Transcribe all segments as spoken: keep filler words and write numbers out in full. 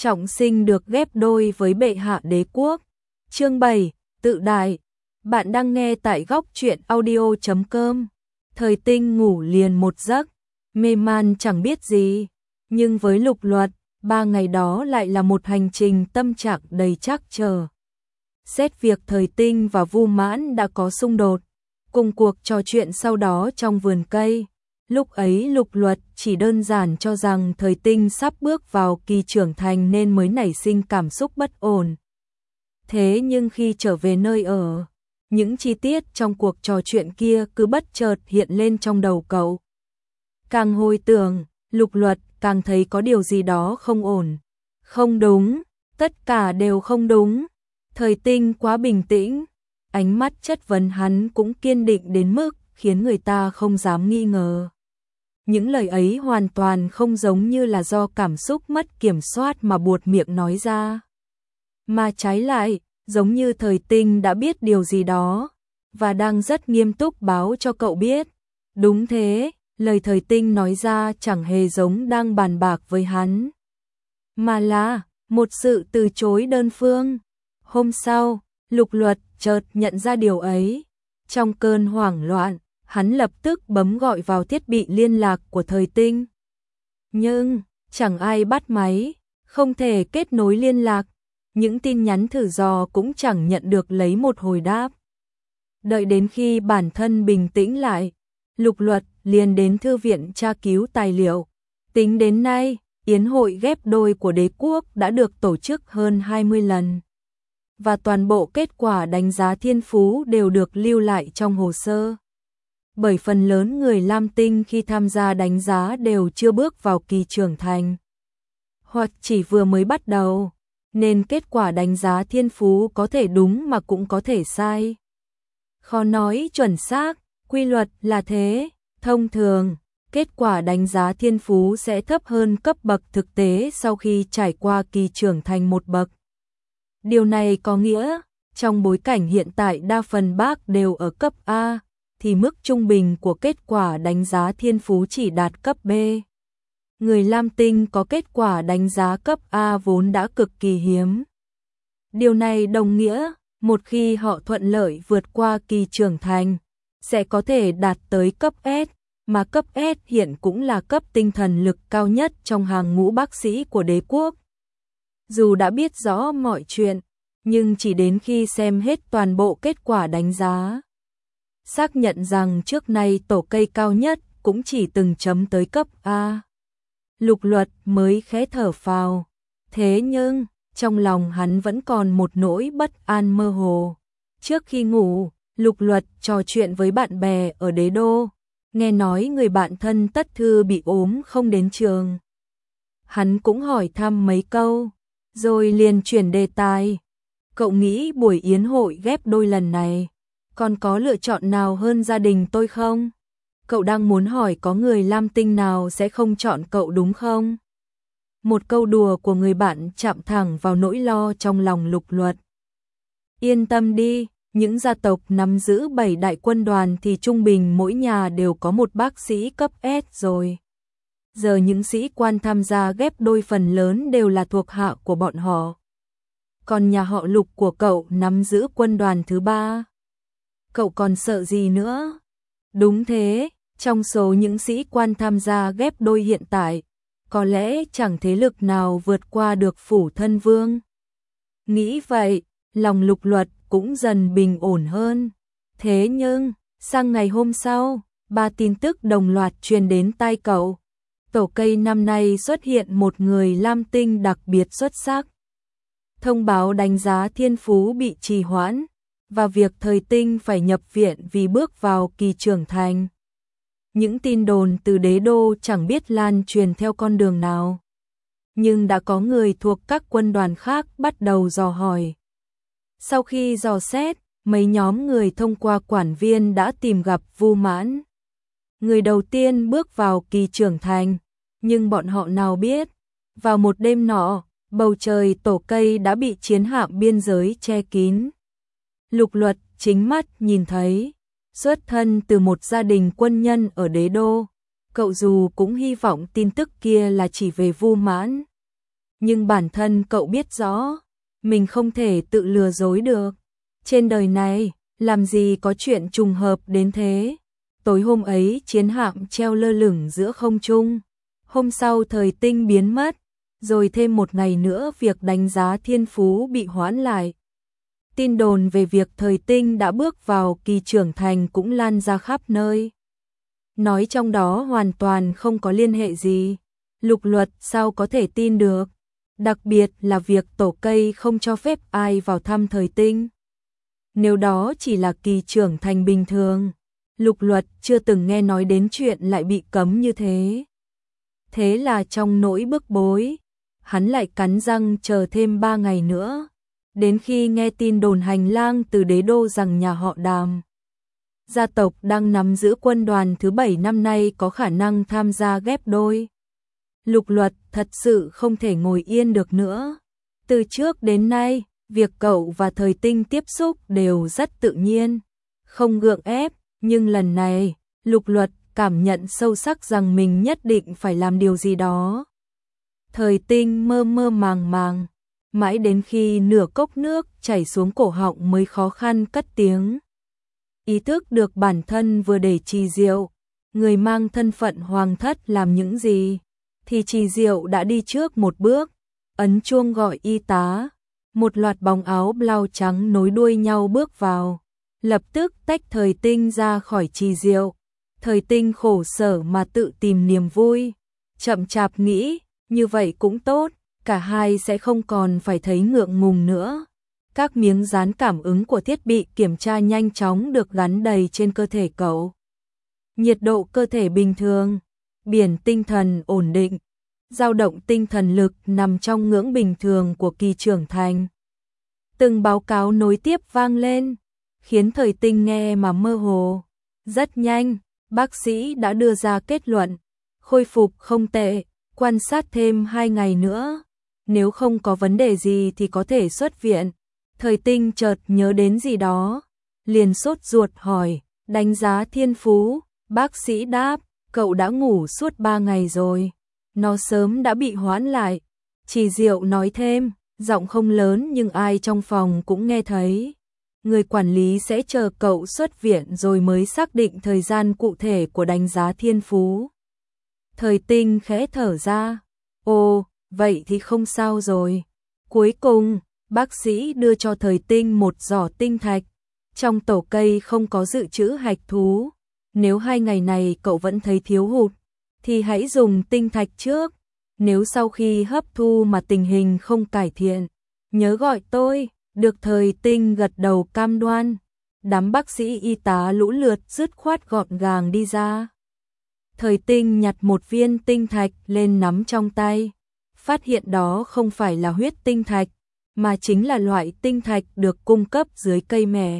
trọng sinh được ghép đôi với bệ hạ đế quốc. Chương bảy, tự đại. Bạn đang nghe tại góc truyện audio chấm com. Thời Tinh ngủ liền một giấc, mê man chẳng biết gì, nhưng với Lục Luật, ba ngày đó lại là một hành trình tâm trạng đầy trắc trở. Xét việc Thời Tinh và Vu Mãn đã có xung đột, cùng cuộc trò chuyện sau đó trong vườn cây. Lúc ấy Lục Luật chỉ đơn giản cho rằng Thời Tinh sắp bước vào kỳ trưởng thành nên mới nảy sinh cảm xúc bất ổn. Thế nhưng khi trở về nơi ở, những chi tiết trong cuộc trò chuyện kia cứ bất chợt hiện lên trong đầu cậu. Càng hồi tưởng, Lục Luật càng thấy có điều gì đó không ổn. Không đúng, tất cả đều không đúng. Thời Tinh quá bình tĩnh, ánh mắt chất vấn hắn cũng kiên định đến mức khiến người ta không dám nghi ngờ. Những lời ấy hoàn toàn không giống như là do cảm xúc mất kiểm soát mà buột miệng nói ra. Mà trái lại, giống như Thời Tinh đã biết điều gì đó, và đang rất nghiêm túc báo cho cậu biết. Đúng thế, lời Thời Tinh nói ra chẳng hề giống đang bàn bạc với hắn, mà là một sự từ chối đơn phương. Hôm sau, Lục Luật chợt nhận ra điều ấy. Trong cơn hoảng loạn, hắn lập tức bấm gọi vào thiết bị liên lạc của Thời Tinh. Nhưng, chẳng ai bắt máy, không thể kết nối liên lạc. Những tin nhắn thử dò cũng chẳng nhận được lấy một hồi đáp. Đợi đến khi bản thân bình tĩnh lại, Lục Luật liền đến thư viện tra cứu tài liệu. Tính đến nay, yến hội ghép đôi của đế quốc đã được tổ chức hơn hai mươi lần. Và toàn bộ kết quả đánh giá thiên phú đều được lưu lại trong hồ sơ. Bởi phần lớn người Lam Tinh khi tham gia đánh giá đều chưa bước vào kỳ trưởng thành, hoặc chỉ vừa mới bắt đầu, nên kết quả đánh giá thiên phú có thể đúng mà cũng có thể sai. Khó nói chuẩn xác, quy luật là thế. Thông thường, kết quả đánh giá thiên phú sẽ thấp hơn cấp bậc thực tế sau khi trải qua kỳ trưởng thành một bậc. Điều này có nghĩa, trong bối cảnh hiện tại đa phần bác đều ở cấp A, thì mức trung bình của kết quả đánh giá thiên phú chỉ đạt cấp B. Người Lam Tinh có kết quả đánh giá cấp A vốn đã cực kỳ hiếm. Điều này đồng nghĩa, một khi họ thuận lợi vượt qua kỳ trưởng thành, sẽ có thể đạt tới cấp S, mà cấp S hiện cũng là cấp tinh thần lực cao nhất trong hàng ngũ bác sĩ của đế quốc. Dù đã biết rõ mọi chuyện, nhưng chỉ đến khi xem hết toàn bộ kết quả đánh giá, xác nhận rằng trước nay tổ cây cao nhất cũng chỉ từng chấm tới cấp A, Lục Luật mới khẽ thở phào. Thế nhưng, trong lòng hắn vẫn còn một nỗi bất an mơ hồ. Trước khi ngủ, Lục Luật trò chuyện với bạn bè ở đế đô, nghe nói người bạn thân Tất Thư bị ốm không đến trường. Hắn cũng hỏi thăm mấy câu, rồi liền chuyển đề tài. Cậu nghĩ buổi yến hội ghép đôi lần này, còn có lựa chọn nào hơn gia đình tôi không? Cậu đang muốn hỏi có người Lam Tinh nào sẽ không chọn cậu đúng không? Một câu đùa của người bạn chạm thẳng vào nỗi lo trong lòng Lục Luật. Yên tâm đi, những gia tộc nắm giữ bảy đại quân đoàn thì trung bình mỗi nhà đều có một bác sĩ cấp S rồi. Giờ những sĩ quan tham gia ghép đôi phần lớn đều là thuộc hạ của bọn họ. Còn nhà họ Lục của cậu nắm giữ quân đoàn thứ ba. Cậu còn sợ gì nữa? Đúng thế, trong số những sĩ quan tham gia ghép đôi hiện tại, có lẽ chẳng thế lực nào vượt qua được Phủ Thân Vương. Nghĩ vậy, lòng Lục Luật cũng dần bình ổn hơn. Thế nhưng, sang ngày hôm sau, ba tin tức đồng loạt truyền đến tai cậu. Tổ cây năm nay xuất hiện một người Lam Tinh đặc biệt xuất sắc. Thông báo đánh giá thiên phú bị trì hoãn, và việc Thời Tinh phải nhập viện vì bước vào kỳ trưởng thành. Những tin đồn từ đế đô chẳng biết lan truyền theo con đường nào, nhưng đã có người thuộc các quân đoàn khác bắt đầu dò hỏi. Sau khi dò xét, mấy nhóm người thông qua quản viên đã tìm gặp Vu Mãn. Người đầu tiên bước vào kỳ trưởng thành, nhưng bọn họ nào biết, vào một đêm nọ, bầu trời tổ cây đã bị chiến hạm biên giới che kín. Lục Luật chính mắt nhìn thấy, xuất thân từ một gia đình quân nhân ở đế đô, cậu dù cũng hy vọng tin tức kia là chỉ về Vu Mãn. nhưng bản thân cậu biết rõ, mình không thể tự lừa dối được. Trên đời này, làm gì có chuyện trùng hợp đến thế. Tối hôm ấy chiến hạm treo lơ lửng giữa không trung. Hôm sau thời tinh biến mất, rồi thêm một ngày nữa việc đánh giá thiên phú bị hoãn lại. Tin đồn về việc thời tinh đã bước vào kỳ trưởng thành cũng lan ra khắp nơi. Nói trong đó hoàn toàn không có liên hệ gì. Lục Luật sao có thể tin được, đặc biệt là việc tổ cây không cho phép ai vào thăm thời tinh. Nếu đó chỉ là kỳ trưởng thành bình thường, Lục Luật chưa từng nghe nói đến chuyện lại bị cấm như thế. Thế là trong nỗi bức bối, hắn lại cắn răng chờ thêm ba ngày nữa, đến khi nghe tin đồn hành lang từ đế đô rằng nhà họ Đàm, gia tộc đang nắm giữ quân đoàn thứ bảy năm nay có khả năng tham gia ghép đôi. Lục Luật thật sự không thể ngồi yên được nữa. Từ trước đến nay, việc cậu và thời tinh tiếp xúc đều rất tự nhiên, không gượng ép, nhưng lần này, Lục Luật cảm nhận sâu sắc rằng mình nhất định phải làm điều gì đó. Thời tinh mơ mơ màng màng, mãi đến khi nửa cốc nước chảy xuống cổ họng mới khó khăn cất tiếng. Ý thức được bản thân vừa để Trì Diệu, người mang thân phận hoàng thất làm những gì, thì Trì Diệu đã đi trước một bước, ấn chuông gọi y tá. Một loạt bóng áo blau trắng nối đuôi nhau bước vào, lập tức tách thời tinh ra khỏi Trì Diệu. Thời tinh khổ sở mà tự tìm niềm vui, chậm chạp nghĩ, như vậy cũng tốt, cả hai sẽ không còn phải thấy ngượng ngùng nữa. Các miếng dán cảm ứng của thiết bị kiểm tra nhanh chóng được gắn đầy trên cơ thể cậu. Nhiệt độ cơ thể bình thường, biển tinh thần ổn định, dao động tinh thần lực nằm trong ngưỡng bình thường của kỳ trưởng thành. Từng báo cáo nối tiếp vang lên, khiến thời tinh nghe mà mơ hồ. Rất nhanh, bác sĩ đã đưa ra kết luận, khôi phục không tệ, quan sát thêm hai ngày nữa. Nếu không có vấn đề gì thì có thể xuất viện. Thời tinh chợt nhớ đến gì đó, liền sốt ruột hỏi, đánh giá thiên phú. Bác sĩ đáp, cậu đã ngủ suốt ba ngày rồi, nó sớm đã bị hoãn lại. Trì Diệu nói thêm, giọng không lớn nhưng ai trong phòng cũng nghe thấy. Người quản lý sẽ chờ cậu xuất viện rồi mới xác định thời gian cụ thể của đánh giá thiên phú. Thời tinh khẽ thở ra, ồ, vậy thì không sao rồi. Cuối cùng, bác sĩ đưa cho thời tinh một giỏ tinh thạch. Trong tổ cây không có dự trữ hạch thú. Nếu hai ngày này cậu vẫn thấy thiếu hụt, thì hãy dùng tinh thạch trước. Nếu sau khi hấp thu mà tình hình không cải thiện, nhớ gọi tôi. Được. Thời tinh gật đầu cam đoan. Đám bác sĩ y tá lũ lượt dứt khoát gọn gàng đi ra. Thời tinh nhặt một viên tinh thạch lên nắm trong tay, phát hiện đó không phải là huyết tinh thạch, mà chính là loại tinh thạch được cung cấp dưới cây mẹ.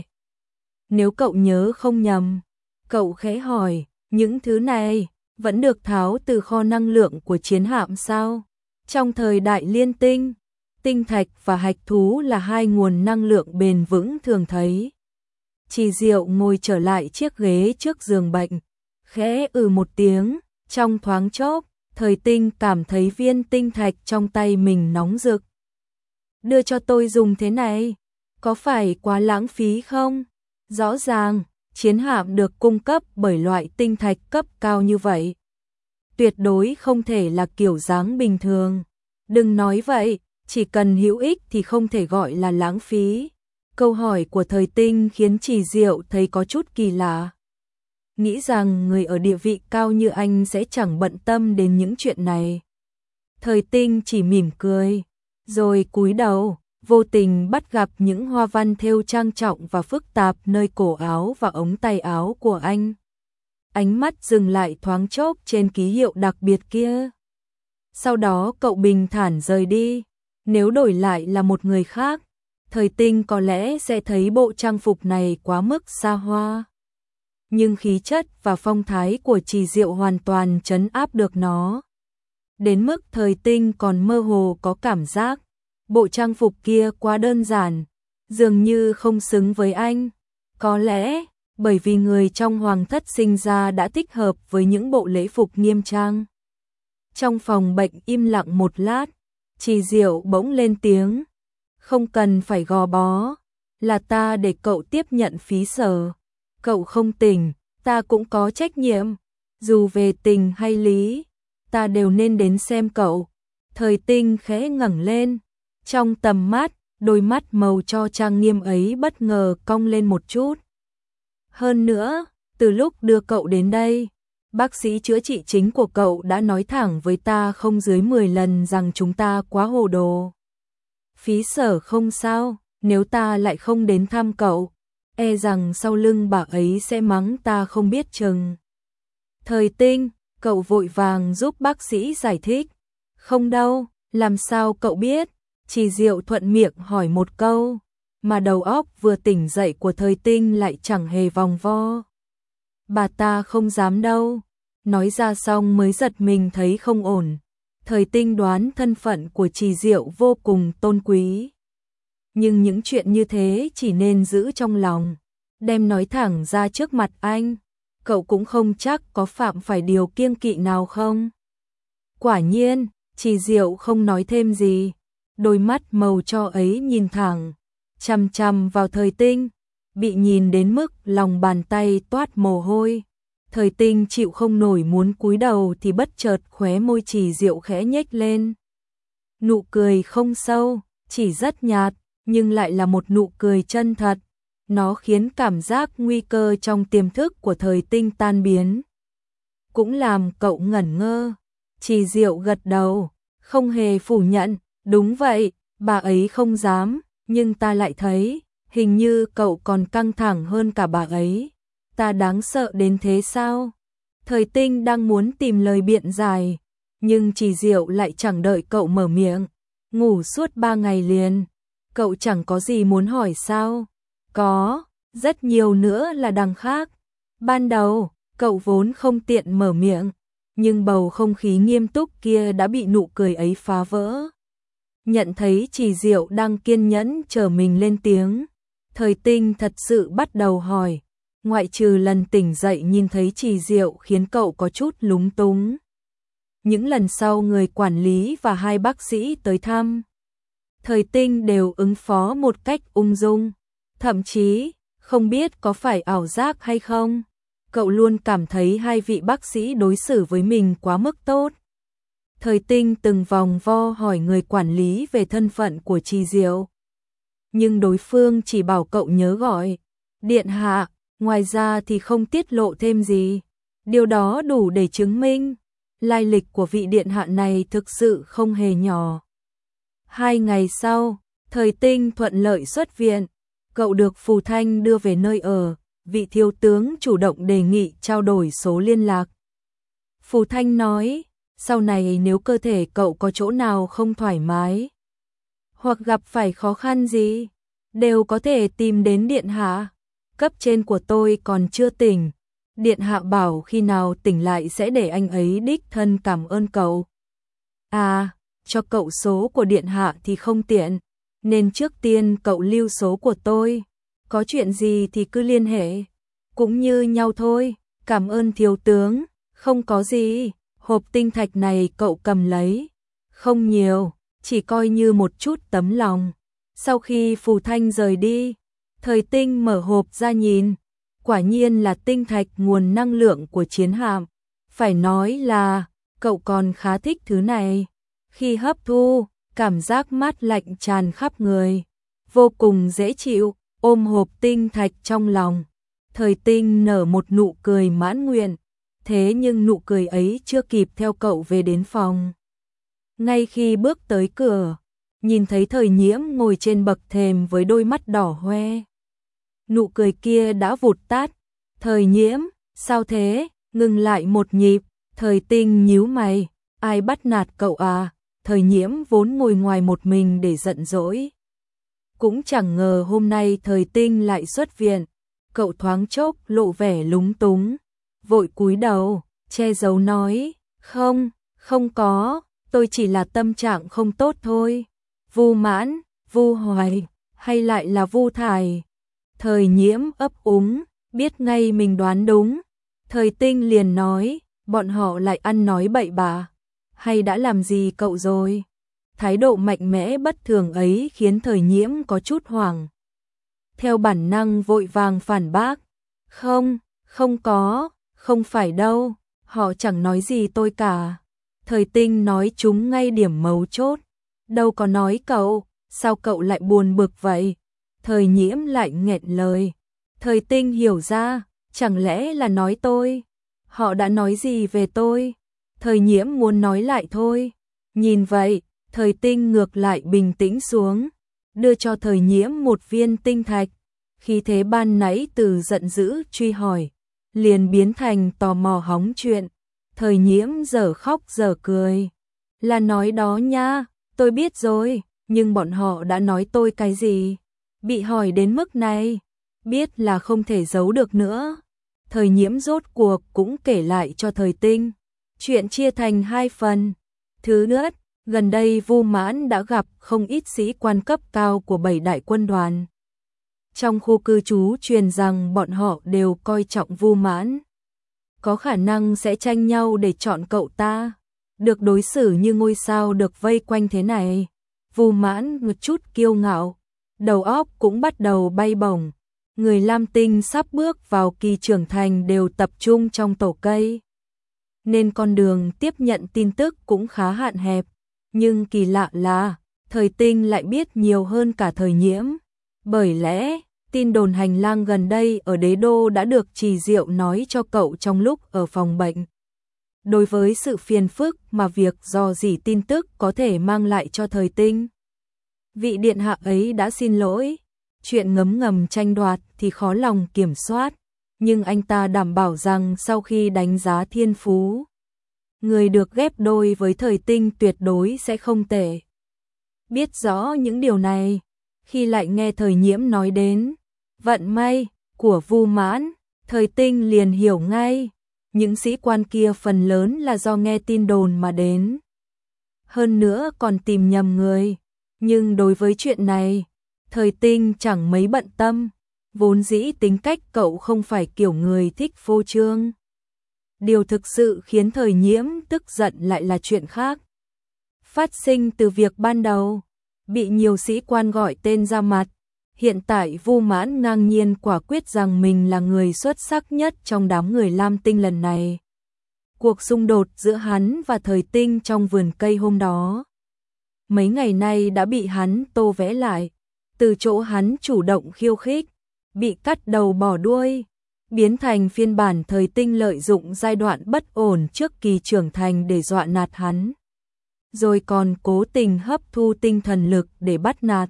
Nếu cậu nhớ không nhầm, cậu khẽ hỏi, những thứ này vẫn được tháo từ kho năng lượng của chiến hạm sao? Trong thời đại liên tinh, tinh thạch và hạch thú là hai nguồn năng lượng bền vững thường thấy. Trì Diệu ngồi trở lại chiếc ghế trước giường bệnh, khẽ ừ một tiếng, trong thoáng chốc, thời tinh cảm thấy viên tinh thạch trong tay mình nóng rực. Đưa cho tôi dùng thế này, có phải quá lãng phí không? Rõ ràng, chiến hạm được cung cấp bởi loại tinh thạch cấp cao như vậy. Tuyệt đối không thể là kiểu dáng bình thường. Đừng nói vậy, chỉ cần hữu ích thì không thể gọi là lãng phí. Câu hỏi của thời tinh khiến Trì Diệu thấy có chút kỳ lạ. Nghĩ rằng người ở địa vị cao như anh sẽ chẳng bận tâm đến những chuyện này. Thời tinh chỉ mỉm cười, rồi cúi đầu, vô tình bắt gặp những hoa văn thêu trang trọng và phức tạp nơi cổ áo và ống tay áo của anh. Ánh mắt dừng lại thoáng chốc trên ký hiệu đặc biệt kia. Sau đó cậu bình thản rời đi. Nếu đổi lại là một người khác, thời tinh có lẽ sẽ thấy bộ trang phục này quá mức xa hoa. Nhưng khí chất và phong thái của Trì Diệu hoàn toàn trấn áp được nó. Đến mức thời tinh còn mơ hồ có cảm giác, bộ trang phục kia quá đơn giản, dường như không xứng với anh. Có lẽ, bởi vì người trong hoàng thất sinh ra đã thích hợp với những bộ lễ phục nghiêm trang. Trong phòng bệnh im lặng một lát, Trì Diệu bỗng lên tiếng, không cần phải gò bó, là ta để cậu tiếp nhận phí sở. Cậu không tỉnh, ta cũng có trách nhiệm, dù về tình hay lý, ta đều nên đến xem cậu. Thời Tinh khẽ ngẩng lên, trong tầm mắt, đôi mắt màu cho trang nghiêm ấy bất ngờ cong lên một chút. Hơn nữa, từ lúc đưa cậu đến đây, bác sĩ chữa trị chính của cậu đã nói thẳng với ta không dưới mười lần rằng chúng ta quá hồ đồ. Phí sở không sao, nếu ta lại không đến thăm cậu, e rằng sau lưng bà ấy sẽ mắng ta không biết chừng. Thời Tinh, cậu vội vàng giúp bác sĩ giải thích. Không đâu, làm sao cậu biết? Trì Diệu thuận miệng hỏi một câu, mà đầu óc vừa tỉnh dậy của Thời Tinh lại chẳng hề vòng vo. Bà ta không dám đâu. Nói ra xong mới giật mình thấy không ổn. Thời Tinh đoán thân phận của Trì Diệu vô cùng tôn quý. Nhưng những chuyện như thế chỉ nên giữ trong lòng, đem nói thẳng ra trước mặt anh. Cậu cũng không chắc có phạm phải điều kiêng kỵ nào không. Quả nhiên, Trì Diệu không nói thêm gì. Đôi mắt màu cho ấy nhìn thẳng, chằm chằm vào Thời Tinh, bị nhìn đến mức lòng bàn tay toát mồ hôi. Thời Tinh chịu không nổi muốn cúi đầu thì bất chợt khóe môi Trì Diệu khẽ nhếch lên. Nụ cười không sâu, chỉ rất nhạt, nhưng lại là một nụ cười chân thật. Nó khiến cảm giác nguy cơ trong tiềm thức của Thời Tinh tan biến. Cũng làm cậu ngẩn ngơ. Trì Diệu gật đầu, không hề phủ nhận. Đúng vậy, bà ấy không dám, nhưng ta lại thấy, hình như cậu còn căng thẳng hơn cả bà ấy. Ta đáng sợ đến thế sao? Thời Tinh đang muốn tìm lời biện giải, nhưng Trì Diệu lại chẳng đợi cậu mở miệng. Ngủ suốt ba ngày liền, cậu chẳng có gì muốn hỏi sao? Có, rất nhiều nữa là đằng khác. Ban đầu, cậu vốn không tiện mở miệng, nhưng bầu không khí nghiêm túc kia đã bị nụ cười ấy phá vỡ. Nhận thấy Trì Diệu đang kiên nhẫn chờ mình lên tiếng, Thời Tinh thật sự bắt đầu hỏi, ngoại trừ lần tỉnh dậy nhìn thấy Trì Diệu khiến cậu có chút lúng túng. Những lần sau người quản lý và hai bác sĩ tới thăm, Thời Tinh đều ứng phó một cách ung dung, thậm chí, không biết có phải ảo giác hay không, cậu luôn cảm thấy hai vị bác sĩ đối xử với mình quá mức tốt. Thời Tinh từng vòng vo hỏi người quản lý về thân phận của Trì Diệu, nhưng đối phương chỉ bảo cậu nhớ gọi điện hạ, ngoài ra thì không tiết lộ thêm gì. Điều đó đủ để chứng minh lai lịch của vị điện hạ này thực sự không hề nhỏ. Hai ngày sau, Thời Tinh thuận lợi xuất viện, cậu được Phù Thanh đưa về nơi ở, vị thiếu tướng chủ động đề nghị trao đổi số liên lạc. Phù Thanh nói, sau này nếu cơ thể cậu có chỗ nào không thoải mái, hoặc gặp phải khó khăn gì, đều có thể tìm đến điện hạ. Cấp trên của tôi còn chưa tỉnh, điện hạ bảo khi nào tỉnh lại sẽ để anh ấy đích thân cảm ơn cậu. À, cho cậu số của điện hạ thì không tiện, nên trước tiên cậu lưu số của tôi, có chuyện gì thì cứ liên hệ, cũng như nhau thôi. Cảm ơn thiếu tướng. Không có gì. Hộp tinh thạch này cậu cầm lấy, không nhiều, chỉ coi như một chút tấm lòng. Sau khi Phù Thanh rời đi, Thời Tinh mở hộp ra nhìn, quả nhiên là tinh thạch nguồn năng lượng của chiến hạm. Phải nói là, cậu còn khá thích thứ này. Khi hấp thu, cảm giác mát lạnh tràn khắp người, vô cùng dễ chịu. Ôm hộp tinh thạch trong lòng, Thời Tinh nở một nụ cười mãn nguyện. Thế nhưng nụ cười ấy chưa kịp theo cậu về đến phòng. Ngay khi bước tới cửa, nhìn thấy Thời Nhiễm ngồi trên bậc thềm với đôi mắt đỏ hoe. Nụ cười kia đã vụt tắt. Thời Nhiễm, sao thế? Ngừng lại một nhịp, Thời Tinh nhíu mày, ai bắt nạt cậu à? Thời Nhiễm vốn ngồi ngoài một mình để giận dỗi, cũng chẳng ngờ hôm nay Thời Tinh lại xuất viện. Cậu thoáng chốc lộ vẻ lúng túng, vội cúi đầu, che giấu nói, không, không có, tôi chỉ là tâm trạng không tốt thôi. Vu Mãn, Vu Hoài, hay lại là Vu Thải? Thời Nhiễm ấp úng, biết ngay mình đoán đúng. Thời Tinh liền nói, bọn họ lại ăn nói bậy bạ, hay đã làm gì cậu rồi? Thái độ mạnh mẽ bất thường ấy khiến Thời Nhiễm có chút hoảng. Theo bản năng vội vàng phản bác. Không, không có, không phải đâu, họ chẳng nói gì tôi cả. Thời Tinh nói trúng ngay điểm mấu chốt. Đâu có nói cậu, sao cậu lại buồn bực vậy? Thời Nhiễm lại nghẹn lời. Thời Tinh hiểu ra, chẳng lẽ là nói tôi? Họ đã nói gì về tôi? Thời Nhiễm muốn nói lại thôi. Nhìn vậy, Thời Tinh ngược lại bình tĩnh xuống, đưa cho Thời Nhiễm một viên tinh thạch. Khi thế ban nãy từ giận dữ truy hỏi, liền biến thành tò mò hóng chuyện. Thời Nhiễm giờ khóc giờ cười. Là nói đó nha, tôi biết rồi, nhưng bọn họ đã nói tôi cái gì? Bị hỏi đến mức này, biết là không thể giấu được nữa. Thời Nhiễm rốt cuộc cũng kể lại cho Thời Tinh. Chuyện chia thành hai phần. Thứ nhất, gần đây Vu Mãn đã gặp không ít sĩ quan cấp cao của bảy đại quân đoàn. Trong khu cư trú truyền rằng bọn họ đều coi trọng Vu Mãn. Có khả năng sẽ tranh nhau để chọn cậu ta. Được đối xử như ngôi sao được vây quanh thế này. Vu Mãn một chút kiêu ngạo, đầu óc cũng bắt đầu bay bổng. Người Lam Tinh sắp bước vào kỳ trưởng thành đều tập trung trong tổ cây, nên con đường tiếp nhận tin tức cũng khá hạn hẹp. Nhưng kỳ lạ là, Thời Tinh lại biết nhiều hơn cả Thời Nhiễm. Bởi lẽ, tin đồn hành lang gần đây ở Đế Đô đã được Trì Diệu nói cho cậu trong lúc ở phòng bệnh. Đối với sự phiền phức mà việc dò dỉ tin tức có thể mang lại cho Thời Tinh, vị điện hạ ấy đã xin lỗi. Chuyện ngấm ngầm tranh đoạt thì khó lòng kiểm soát, nhưng anh ta đảm bảo rằng sau khi đánh giá thiên phú, người được ghép đôi với Thời Tinh tuyệt đối sẽ không tệ. Biết rõ những điều này, khi lại nghe Thời Nhiễm nói đến vận may của Vu Mãn, Thời Tinh liền hiểu ngay, những sĩ quan kia phần lớn là do nghe tin đồn mà đến. Hơn nữa còn tìm nhầm người, nhưng đối với chuyện này, Thời Tinh chẳng mấy bận tâm, vốn dĩ tính cách cậu không phải kiểu người thích phô trương. Điều thực sự khiến Thời Nhiễm tức giận lại là chuyện khác. Phát sinh từ việc ban đầu, bị nhiều sĩ quan gọi tên ra mặt, hiện tại Vu Mãn ngang nhiên quả quyết rằng mình là người xuất sắc nhất trong đám người Lam Tinh lần này. Cuộc xung đột giữa hắn và Thời Tinh trong vườn cây hôm đó, mấy ngày nay đã bị hắn tô vẽ lại. Từ chỗ hắn chủ động khiêu khích, bị cắt đầu bỏ đuôi, biến thành phiên bản Thời Tinh lợi dụng giai đoạn bất ổn trước kỳ trưởng thành để dọa nạt hắn. Rồi còn cố tình hấp thu tinh thần lực để bắt nạt.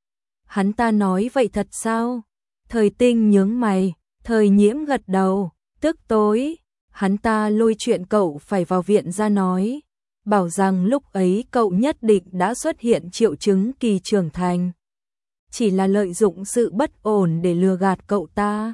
Hắn ta nói vậy thật sao? Thời Tinh nhướng mày, Thời Nhiễm gật đầu, tức tối. Hắn ta lôi chuyện cậu phải vào viện ra nói, bảo rằng lúc ấy cậu nhất định đã xuất hiện triệu chứng kỳ trưởng thành. Chỉ là lợi dụng sự bất ổn để lừa gạt cậu ta.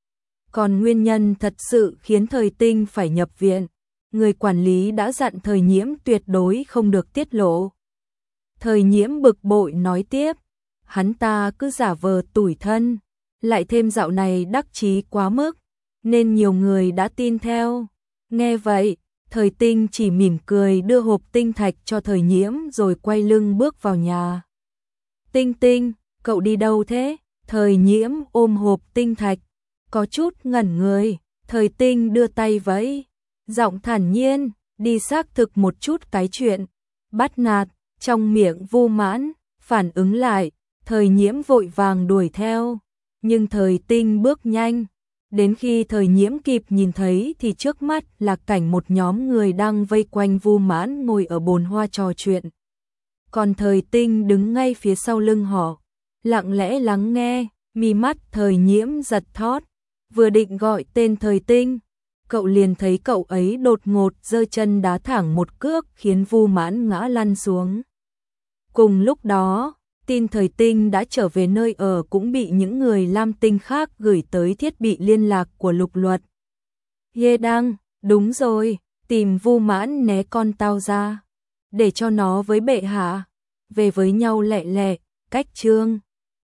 Còn nguyên nhân thật sự khiến Thời Tinh phải nhập viện, người quản lý đã dặn Thời Nhiễm tuyệt đối không được tiết lộ. Thời Nhiễm bực bội nói tiếp, hắn ta cứ giả vờ tủi thân, lại thêm dạo này đắc chí quá mức, nên nhiều người đã tin theo. Nghe vậy, Thời Tinh chỉ mỉm cười đưa hộp tinh thạch cho Thời Nhiễm rồi quay lưng bước vào nhà. Tinh Tinh, cậu đi đâu thế? Thời Nhiễm ôm hộp tinh thạch, có chút ngẩn người. Thời Tinh đưa tay vẫy, giọng thản nhiên, đi xác thực một chút cái chuyện bắt nạt trong miệng Vu Mãn. Phản ứng lại, Thời Nhiễm vội vàng đuổi theo, nhưng Thời Tinh bước nhanh. Đến khi Thời Nhiễm kịp nhìn thấy thì trước mắt là cảnh một nhóm người đang vây quanh Vu Mãn ngồi ở bồn hoa trò chuyện. Còn Thời Tinh đứng ngay phía sau lưng họ, lặng lẽ lắng nghe. Mi mắt Thời Nhiễm giật thót, vừa định gọi tên Thời Tinh, cậu liền thấy cậu ấy đột ngột giơ chân đá thẳng một cước khiến Vu Mãn ngã lăn xuống. Cùng lúc đó, tin Thời Tinh đã trở về nơi ở cũng bị những người Lam Tinh khác gửi tới thiết bị liên lạc của Lục Luật. Yê Đăng, đúng rồi, tìm Vu Mãn né con tao ra, để cho nó với bệ hạ về với nhau lẹ lẹ. Cách chương